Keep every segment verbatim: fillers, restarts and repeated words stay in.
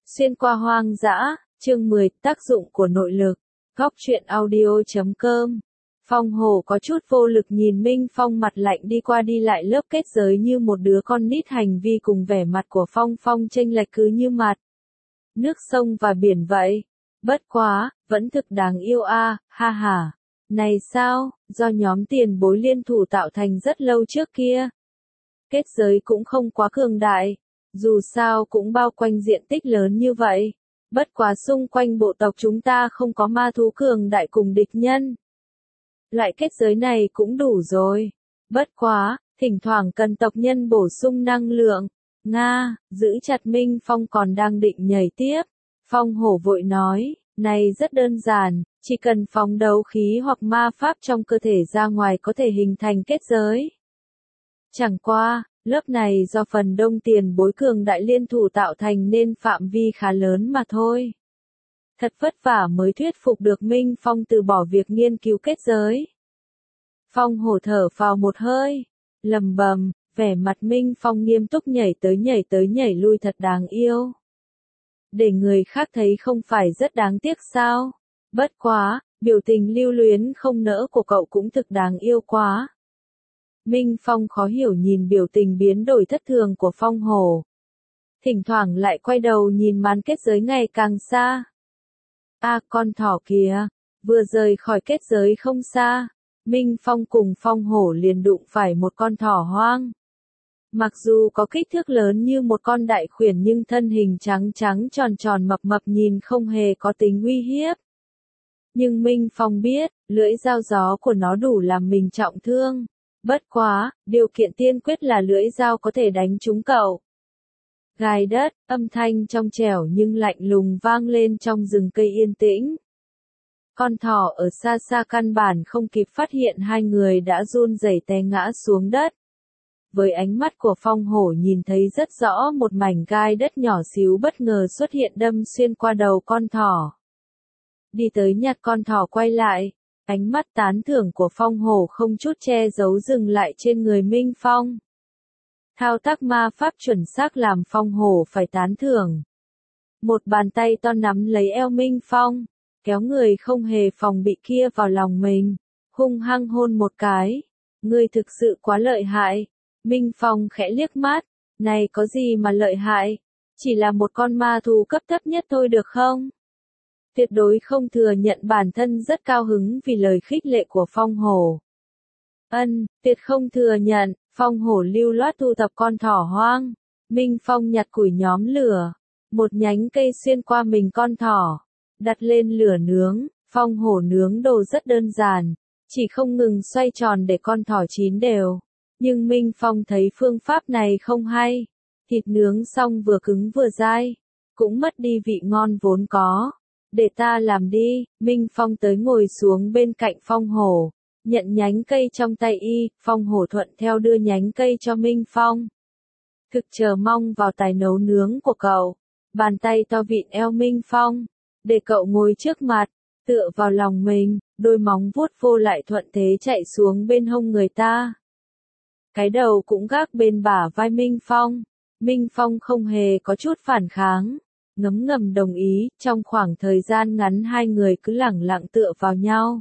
Xuyên qua hoang dã, chương mười, tác dụng của nội lực. Góc truyện audio chấm com. Phong Hổ có chút vô lực nhìn Minh Phong mặt lạnh đi qua đi lại lớp kết giới như một đứa con nít, hành vi cùng vẻ mặt của Phong Phong chênh lệch cứ như mặt nước sông và biển vậy. Bất quá, vẫn thực đáng yêu a, à, ha ha. Này sao, do nhóm tiền bối liên thủ tạo thành rất lâu trước kia. Kết giới cũng không quá cường đại, dù sao cũng bao quanh diện tích lớn như vậy. Bất quá xung quanh bộ tộc chúng ta không có ma thú cường đại cùng địch nhân. Loại kết giới này cũng đủ rồi. Bất quá, thỉnh thoảng cần tộc nhân bổ sung năng lượng. Nga, giữ chặt Minh Phong còn đang định nhảy tiếp. Phong Hổ vội nói, này rất đơn giản, chỉ cần phóng đấu khí hoặc ma pháp trong cơ thể ra ngoài có thể hình thành kết giới. Chẳng qua, lớp này do phần đông tiền bối cường đại liên thủ tạo thành nên phạm vi khá lớn mà thôi. Thật vất vả mới thuyết phục được Minh Phong từ bỏ việc nghiên cứu kết giới. Phong Hổ thở phào một hơi, lầm bầm, vẻ mặt Minh Phong nghiêm túc, nhảy tới nhảy tới nhảy lui thật đáng yêu. Để người khác thấy không phải rất đáng tiếc sao? Bất quá, biểu tình lưu luyến không nỡ của cậu cũng thực đáng yêu quá. Minh Phong khó hiểu nhìn biểu tình biến đổi thất thường của Phong Hổ. Thỉnh thoảng lại quay đầu nhìn màn kết giới ngày càng xa. A à, con thỏ kìa, vừa rời khỏi kết giới không xa, Minh Phong cùng Phong Hổ liền đụng phải một con thỏ hoang. Mặc dù có kích thước lớn như một con đại khuyển nhưng thân hình trắng trắng tròn tròn mập mập nhìn không hề có tính uy hiếp. Nhưng Minh Phong biết, lưỡi dao gió của nó đủ làm mình trọng thương. Bất quá, điều kiện tiên quyết là lưỡi dao có thể đánh trúng cậu. Gai đất, âm thanh trong trẻo nhưng lạnh lùng vang lên trong rừng cây yên tĩnh. Con thỏ ở xa xa căn bản không kịp phát hiện hai người đã run rẩy té ngã xuống đất. Với ánh mắt của Phong Hổ nhìn thấy rất rõ một mảnh gai đất nhỏ xíu bất ngờ xuất hiện đâm xuyên qua đầu con thỏ. Đi tới nhặt con thỏ quay lại. Ánh mắt tán thưởng của Phong Hổ không chút che giấu dừng lại trên người Minh Phong. Thao tác ma pháp chuẩn xác làm Phong Hổ phải tán thưởng. Một bàn tay to nắm lấy eo Minh Phong, kéo người không hề phòng bị kia vào lòng mình, hung hăng hôn một cái. Ngươi thực sự quá lợi hại. Minh Phong khẽ liếc mắt, này có gì mà lợi hại, chỉ là một con ma thú cấp thấp nhất thôi được không? Tuyệt đối không thừa nhận bản thân rất cao hứng vì lời khích lệ của Phong Hổ. Ân, tuyệt không thừa nhận. Phong Hổ lưu loát thu thập con thỏ hoang. Minh Phong nhặt củi nhóm lửa. Một nhánh cây xuyên qua mình con thỏ. Đặt lên lửa nướng. Phong Hổ nướng đồ rất đơn giản. Chỉ không ngừng xoay tròn để con thỏ chín đều. Nhưng Minh Phong thấy phương pháp này không hay. Thịt nướng xong vừa cứng vừa dai. Cũng mất đi vị ngon vốn có. Để ta làm đi. Minh Phong tới ngồi xuống bên cạnh Phong Hổ. Nhận nhánh cây trong tay y, Phong Hổ thuận theo đưa nhánh cây cho Minh Phong. Thực chờ mong vào tài nấu nướng của cậu. Bàn tay to vịn eo Minh Phong. Để cậu ngồi trước mặt, tựa vào lòng mình, đôi móng vuốt vô lại thuận thế chạy xuống bên hông người ta. Cái đầu cũng gác bên bả vai Minh Phong. Minh Phong không hề có chút phản kháng. Ngấm ngầm đồng ý, trong khoảng thời gian ngắn hai người cứ lẳng lặng tựa vào nhau.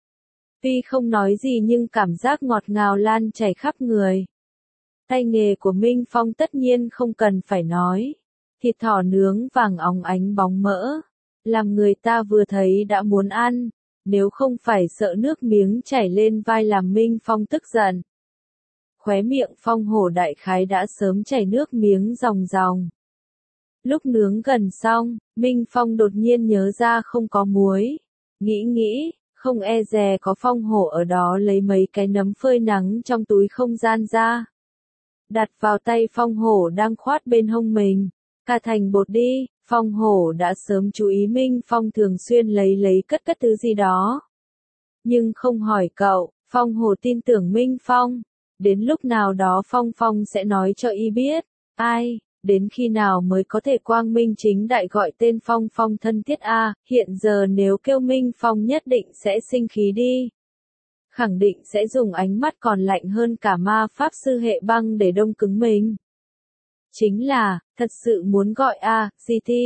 Tuy không nói gì nhưng cảm giác ngọt ngào lan chảy khắp người. Tay nghề của Minh Phong tất nhiên không cần phải nói. Thịt thỏ nướng vàng óng ánh bóng mỡ. Làm người ta vừa thấy đã muốn ăn. Nếu không phải sợ nước miếng chảy lên vai làm Minh Phong tức giận. Khóe miệng Phong Hổ đại khái đã sớm chảy nước miếng ròng ròng. Lúc nướng gần xong, Minh Phong đột nhiên nhớ ra không có muối. Nghĩ nghĩ, không e dè có Phong Hổ ở đó lấy mấy cái nấm phơi nắng trong túi không gian ra. Đặt vào tay Phong Hổ đang khoát bên hông mình. Cà thành bột đi. Phong Hổ đã sớm chú ý Minh Phong thường xuyên lấy lấy cất cất thứ gì đó. Nhưng không hỏi cậu, Phong Hổ tin tưởng Minh Phong. Đến lúc nào đó Phong Phong sẽ nói cho y biết. Ai? Đến khi nào mới có thể quang minh chính đại gọi tên Phong Phong thân thiết a, hiện giờ nếu kêu Minh Phong nhất định sẽ sinh khí đi. Khẳng định sẽ dùng ánh mắt còn lạnh hơn cả ma pháp sư hệ băng để đông cứng mình. Chính là, thật sự muốn gọi a, giê tê.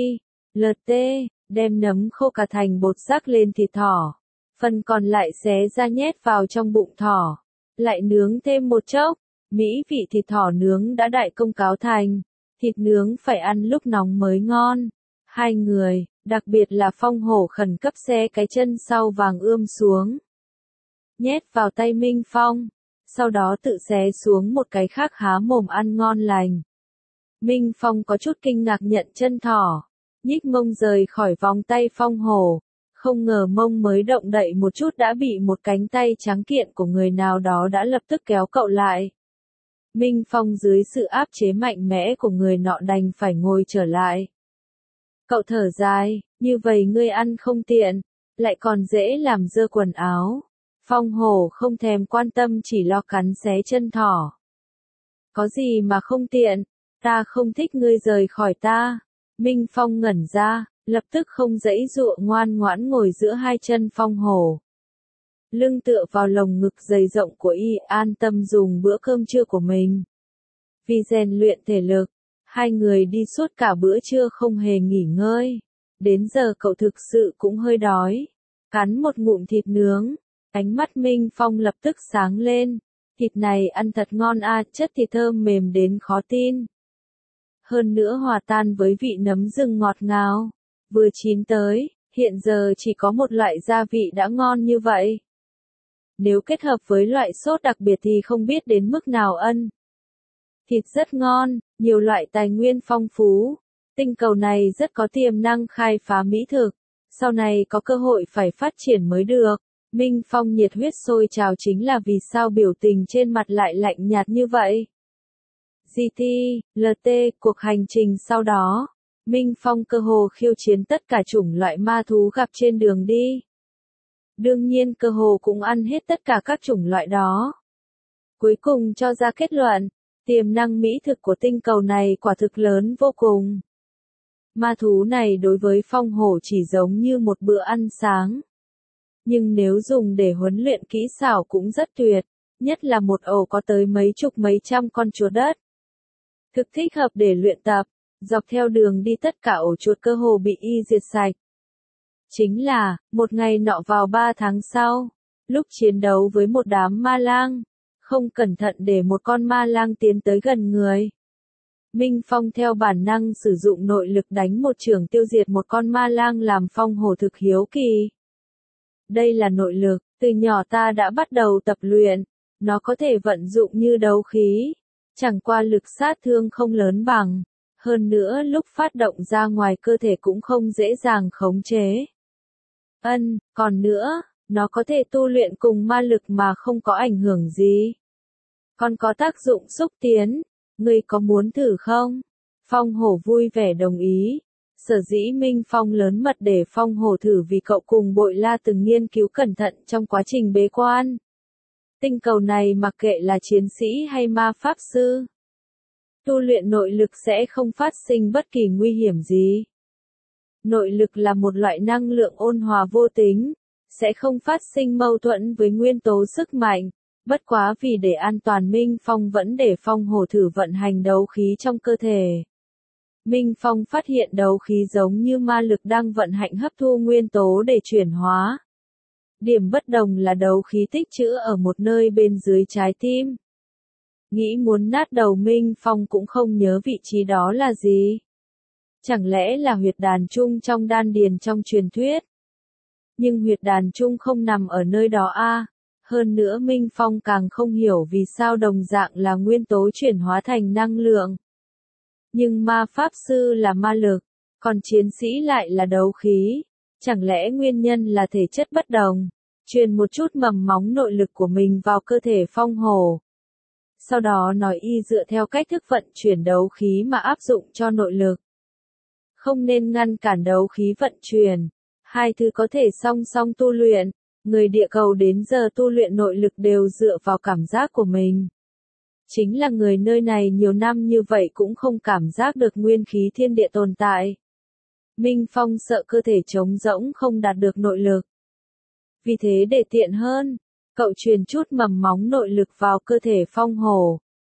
lờ tê, đem nấm khô cà thành bột rắc lên thịt thỏ. Phần còn lại xé ra nhét vào trong bụng thỏ. Lại nướng thêm một chốc. Mỹ vị thịt thỏ nướng đã đại công cáo thành. Thịt nướng phải ăn lúc nóng mới ngon. Hai người, đặc biệt là Phong Hổ khẩn cấp xé cái chân sau vàng ươm xuống. Nhét vào tay Minh Phong. Sau đó tự xé xuống một cái khác há mồm ăn ngon lành. Minh Phong có chút kinh ngạc nhận chân thỏ. Nhích mông rời khỏi vòng tay Phong Hổ. Không ngờ mông mới động đậy một chút đã bị một cánh tay trắng kiện của người nào đó đã lập tức kéo cậu lại. Minh Phong dưới sự áp chế mạnh mẽ của người nọ đành phải ngồi trở lại. Cậu thở dài, như vậy ngươi ăn không tiện, lại còn dễ làm dơ quần áo. Phong Hổ không thèm quan tâm chỉ lo cắn xé chân thỏ. Có gì mà không tiện, ta không thích ngươi rời khỏi ta. Minh Phong ngẩn ra, lập tức không giãy giụa ngoan ngoãn ngồi giữa hai chân Phong Hổ. Lưng tựa vào lồng ngực dày rộng của y an tâm dùng bữa cơm trưa của mình. Vì rèn luyện thể lực, hai người đi suốt cả bữa trưa không hề nghỉ ngơi. Đến giờ cậu thực sự cũng hơi đói. Cắn một ngụm thịt nướng, ánh mắt Minh Phong lập tức sáng lên. Thịt này ăn thật ngon a, chất thịt thơm mềm đến khó tin. Hơn nữa hòa tan với vị nấm rừng ngọt ngào. Vừa chín tới, hiện giờ chỉ có một loại gia vị đã ngon như vậy. Nếu kết hợp với loại sốt đặc biệt thì không biết đến mức nào ân. Thịt rất ngon, nhiều loại tài nguyên phong phú. Tinh cầu này rất có tiềm năng khai phá mỹ thực. Sau này có cơ hội phải phát triển mới được. Minh Phong nhiệt huyết sôi trào chính là vì sao biểu tình trên mặt lại lạnh nhạt như vậy. giê tê, lờ tê, cuộc hành trình sau đó. Minh Phong cơ hồ khiêu chiến tất cả chủng loại ma thú gặp trên đường đi. Đương nhiên cơ hồ cũng ăn hết tất cả các chủng loại đó. Cuối cùng cho ra kết luận, tiềm năng mỹ thực của tinh cầu này quả thực lớn vô cùng. Ma thú này đối với Phong Hổ chỉ giống như một bữa ăn sáng. Nhưng nếu dùng để huấn luyện kỹ xảo cũng rất tuyệt, nhất là một ổ có tới mấy chục mấy trăm con chuột đất. Thực thích hợp để luyện tập, dọc theo đường đi tất cả ổ chuột cơ hồ bị y diệt sạch. Chính là, một ngày nọ vào ba tháng sau, lúc chiến đấu với một đám ma lang, không cẩn thận để một con ma lang tiến tới gần người. Minh Phong theo bản năng sử dụng nội lực đánh một chưởng tiêu diệt một con ma lang làm Phong Hổ thực hiếu kỳ. Đây là nội lực, từ nhỏ ta đã bắt đầu tập luyện, nó có thể vận dụng như đấu khí, chẳng qua lực sát thương không lớn bằng, hơn nữa lúc phát động ra ngoài cơ thể cũng không dễ dàng khống chế. Ân, còn nữa, nó có thể tu luyện cùng ma lực mà không có ảnh hưởng gì. Còn có tác dụng xúc tiến, ngươi có muốn thử không? Phong Hổ vui vẻ đồng ý. Sở dĩ Minh Phong lớn mật để Phong Hổ thử vì cậu cùng Bội La từng nghiên cứu cẩn thận trong quá trình bế quan. Tinh cầu này mặc kệ là chiến sĩ hay ma pháp sư, tu luyện nội lực sẽ không phát sinh bất kỳ nguy hiểm gì. Nội lực là một loại năng lượng ôn hòa vô tính, sẽ không phát sinh mâu thuẫn với nguyên tố sức mạnh. Bất quá vì để an toàn Minh Phong vẫn để Phong Hổ thử vận hành đấu khí trong cơ thể. Minh Phong phát hiện đấu khí giống như ma lực đang vận hành hấp thu nguyên tố để chuyển hóa. Điểm bất đồng là đấu khí tích trữ ở một nơi bên dưới trái tim. Nghĩ muốn nát đầu Minh Phong cũng không nhớ vị trí đó là gì. Chẳng lẽ là huyệt đàn trung trong đan điền trong truyền thuyết? Nhưng huyệt đàn trung không nằm ở nơi đó a. À? Hơn nữa Minh Phong càng không hiểu vì sao đồng dạng là nguyên tố chuyển hóa thành năng lượng. Nhưng ma pháp sư là ma lực, còn chiến sĩ lại là đấu khí. Chẳng lẽ nguyên nhân là thể chất bất đồng? Truyền một chút mầm móng nội lực của mình vào cơ thể Phong Hổ. Sau đó nói y dựa theo cách thức vận chuyển đấu khí mà áp dụng cho nội lực. Không nên ngăn cản đấu khí vận chuyển. Hai thứ có thể song song tu luyện. Người địa cầu đến giờ tu luyện nội lực đều dựa vào cảm giác của mình. Chính là người nơi này nhiều năm như vậy cũng không cảm giác được nguyên khí thiên địa tồn tại. Minh Phong sợ cơ thể trống rỗng không đạt được nội lực. Vì thế để tiện hơn, cậu truyền chút mầm móng nội lực vào cơ thể Phong Hổ.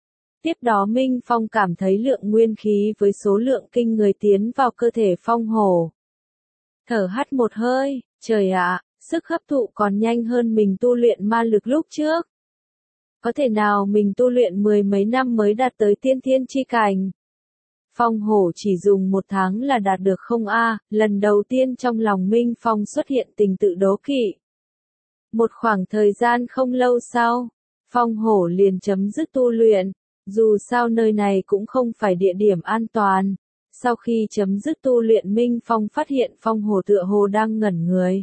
Tiếp đó Minh Phong cảm thấy lượng nguyên khí với số lượng kinh người tiến vào cơ thể phong hổ. Thở hắt một hơi, trời ạ, sức hấp thụ còn nhanh hơn mình tu luyện ma lực lúc trước. Có thể nào mình tu luyện mười mấy năm mới đạt tới tiên thiên chi cảnh? Phong hổ chỉ dùng một tháng là đạt được không a? Lần đầu tiên trong lòng Minh Phong xuất hiện tình tự đố kỵ. Một khoảng thời gian không lâu sau, phong hổ liền chấm dứt tu luyện, dù sao nơi này cũng không phải địa điểm an toàn. Sau khi chấm dứt tu luyện Minh Phong phát hiện phong hổ tựa hồ đang ngẩn người.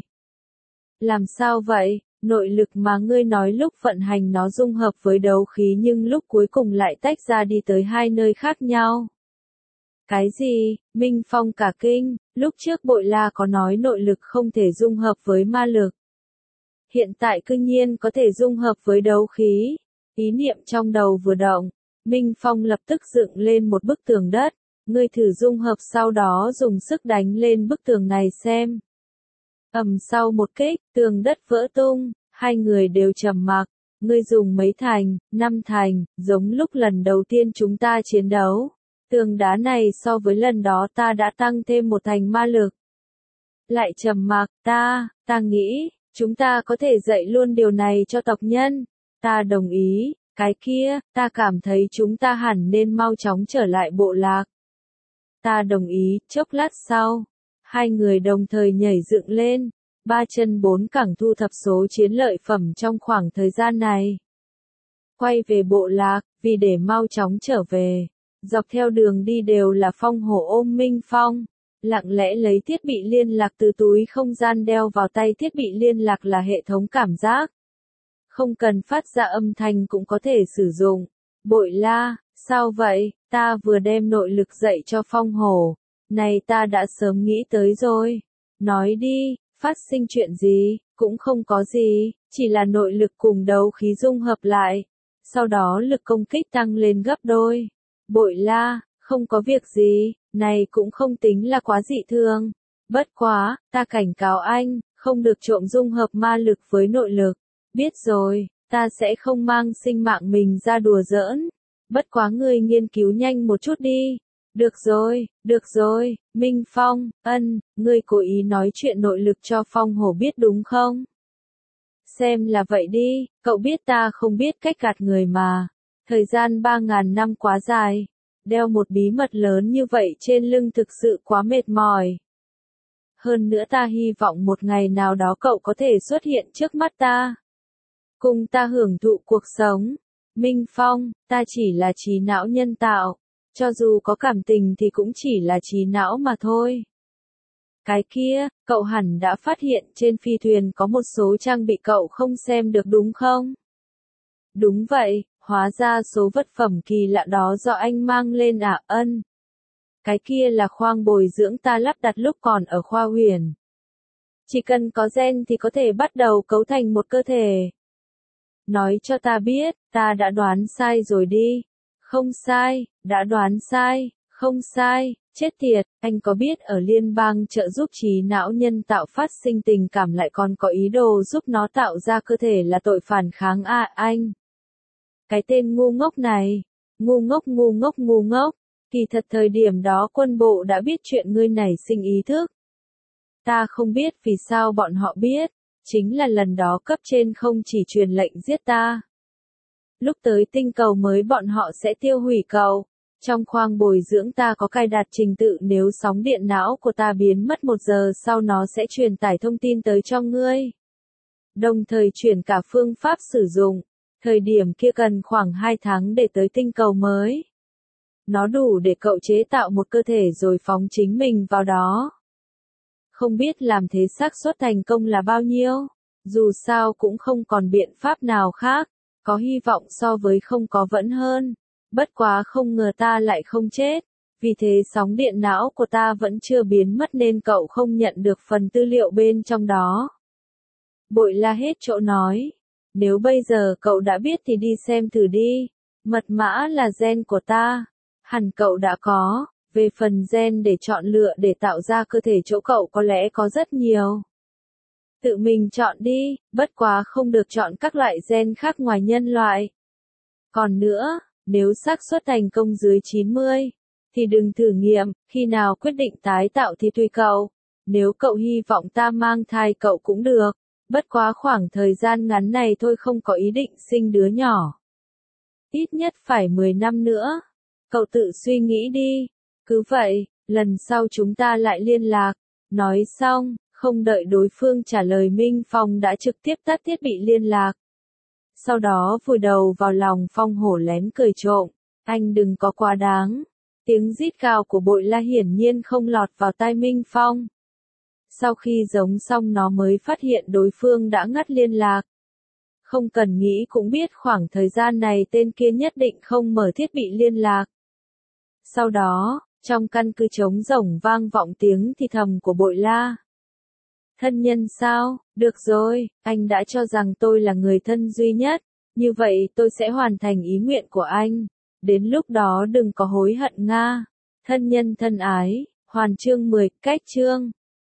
Làm sao vậy? Nội lực mà ngươi nói lúc vận hành nó dung hợp với đấu khí nhưng lúc cuối cùng lại tách ra đi tới hai nơi khác nhau. Cái gì? Minh Phong cả kinh, lúc trước Bội La có nói nội lực không thể dung hợp với ma lực. Hiện tại cư nhiên có thể dung hợp với đấu khí. Ý niệm trong đầu vừa động, Minh Phong lập tức dựng lên một bức tường đất. Ngươi thử dung hợp sau đó dùng sức đánh lên bức tường này xem. Ầm sau một kích, tường đất vỡ tung, hai người đều trầm mặc. Ngươi dùng mấy thành, năm thành, giống lúc lần đầu tiên chúng ta chiến đấu. Tường đá này so với lần đó ta đã tăng thêm một thành ma lực. Lại trầm mặc, ta, ta nghĩ, chúng ta có thể dạy luôn điều này cho tộc nhân. Ta đồng ý, cái kia, ta cảm thấy chúng ta hẳn nên mau chóng trở lại bộ lạc. Ta đồng ý, chốc lát sau, hai người đồng thời nhảy dựng lên, ba chân bốn cẳng thu thập số chiến lợi phẩm trong khoảng thời gian này. Quay về bộ lạc, vì để mau chóng trở về, dọc theo đường đi đều là phong hổ ôm Minh Phong, lặng lẽ lấy thiết bị liên lạc từ túi không gian đeo vào tay. Thiết bị liên lạc là hệ thống cảm giác, không cần phát ra âm thanh cũng có thể sử dụng. Bội La, sao vậy? Ta vừa đem nội lực dạy cho phong hổ. Này ta đã sớm nghĩ tới rồi. Nói đi, phát sinh chuyện gì? Cũng không có gì, chỉ là nội lực cùng đấu khí dung hợp lại. Sau đó lực công kích tăng lên gấp đôi. Bội La, không có việc gì, này cũng không tính là quá dị thường. Bất quá, ta cảnh cáo anh, không được trộm dung hợp ma lực với nội lực. Biết rồi, ta sẽ không mang sinh mạng mình ra đùa giỡn. Bất quá ngươi nghiên cứu nhanh một chút đi. Được rồi, được rồi, Minh Phong, ân, ngươi cố ý nói chuyện nội lực cho phong hổ biết đúng không? Xem là vậy đi, cậu biết ta không biết cách gạt người mà. Thời gian ba ngàn năm quá dài, đeo một bí mật lớn như vậy trên lưng thực sự quá mệt mỏi. Hơn nữa ta hy vọng một ngày nào đó cậu có thể xuất hiện trước mắt ta. Cùng ta hưởng thụ cuộc sống. Minh Phong, ta chỉ là trí não nhân tạo. Cho dù có cảm tình thì cũng chỉ là trí não mà thôi. Cái kia, cậu hẳn đã phát hiện trên phi thuyền có một số trang bị cậu không xem được đúng không? Đúng vậy, hóa ra số vật phẩm kỳ lạ đó do anh mang lên à? Ân. Cái kia là khoang bồi dưỡng ta lắp đặt lúc còn ở khoa huyền. Chỉ cần có gen thì có thể bắt đầu cấu thành một cơ thể. Nói cho ta biết, ta đã đoán sai rồi đi. Không sai, đã đoán sai, không sai, chết tiệt, anh có biết ở liên bang trợ giúp trí não nhân tạo phát sinh tình cảm lại còn có ý đồ giúp nó tạo ra cơ thể là tội phản kháng à anh? Cái tên ngu ngốc này, ngu ngốc ngu ngốc ngu ngốc, kỳ thật thời điểm đó quân bộ đã biết chuyện ngươi nảy sinh ý thức. Ta không biết vì sao bọn họ biết, chính là lần đó cấp trên không chỉ truyền lệnh giết ta. Lúc tới tinh cầu mới bọn họ sẽ tiêu hủy cậu. Trong khoang bồi dưỡng ta có cài đặt trình tự nếu sóng điện não của ta biến mất một giờ sau nó sẽ truyền tải thông tin tới cho ngươi. Đồng thời chuyển cả phương pháp sử dụng. Thời điểm kia cần khoảng hai tháng để tới tinh cầu mới. Nó đủ để cậu chế tạo một cơ thể rồi phóng chính mình vào đó. Không biết làm thế xác suất thành công là bao nhiêu. Dù sao cũng không còn biện pháp nào khác. Có hy vọng so với không có vẫn hơn. Bất quá không ngờ ta lại không chết. Vì thế sóng điện não của ta vẫn chưa biến mất nên cậu không nhận được phần tư liệu bên trong đó. Bội La hết chỗ nói. Nếu bây giờ cậu đã biết thì đi xem thử đi. Mật mã là gen của ta. Hẳn cậu đã có. Về phần gen để chọn lựa để tạo ra cơ thể chỗ cậu có lẽ có rất nhiều. Tự mình chọn đi, bất quá không được chọn các loại gen khác ngoài nhân loại. Còn nữa, Nếu xác suất thành công dưới chín mươi, thì đừng thử nghiệm, khi nào quyết định tái tạo thì tùy cậu. Nếu cậu hy vọng ta mang thai cậu cũng được, bất quá khoảng thời gian ngắn này thôi, không có ý định sinh đứa nhỏ. Ít nhất phải mười năm nữa. Cậu tự suy nghĩ đi. Cứ vậy, lần sau chúng ta lại liên lạc. Nói xong, không đợi đối phương trả lời, Minh Phong đã trực tiếp tắt thiết bị liên lạc. Sau đó vùi đầu vào lòng Phong Hổ lén cười trộm. Anh đừng có quá đáng. Tiếng rít gào của Bội La hiển nhiên không lọt vào tai Minh Phong. Sau khi giống xong nó mới phát hiện đối phương đã ngắt liên lạc. Không cần nghĩ cũng biết khoảng thời gian này tên kia nhất định không mở thiết bị liên lạc. Sau đó, trong căn cứ trống rỗng vang vọng tiếng thì thầm của Bội La. Thân nhân sao? Được rồi, anh đã cho rằng tôi là người thân duy nhất. Như vậy tôi sẽ hoàn thành ý nguyện của anh. Đến lúc đó đừng có hối hận nga. Thân nhân thân ái, hoàn chương mười, cách chương.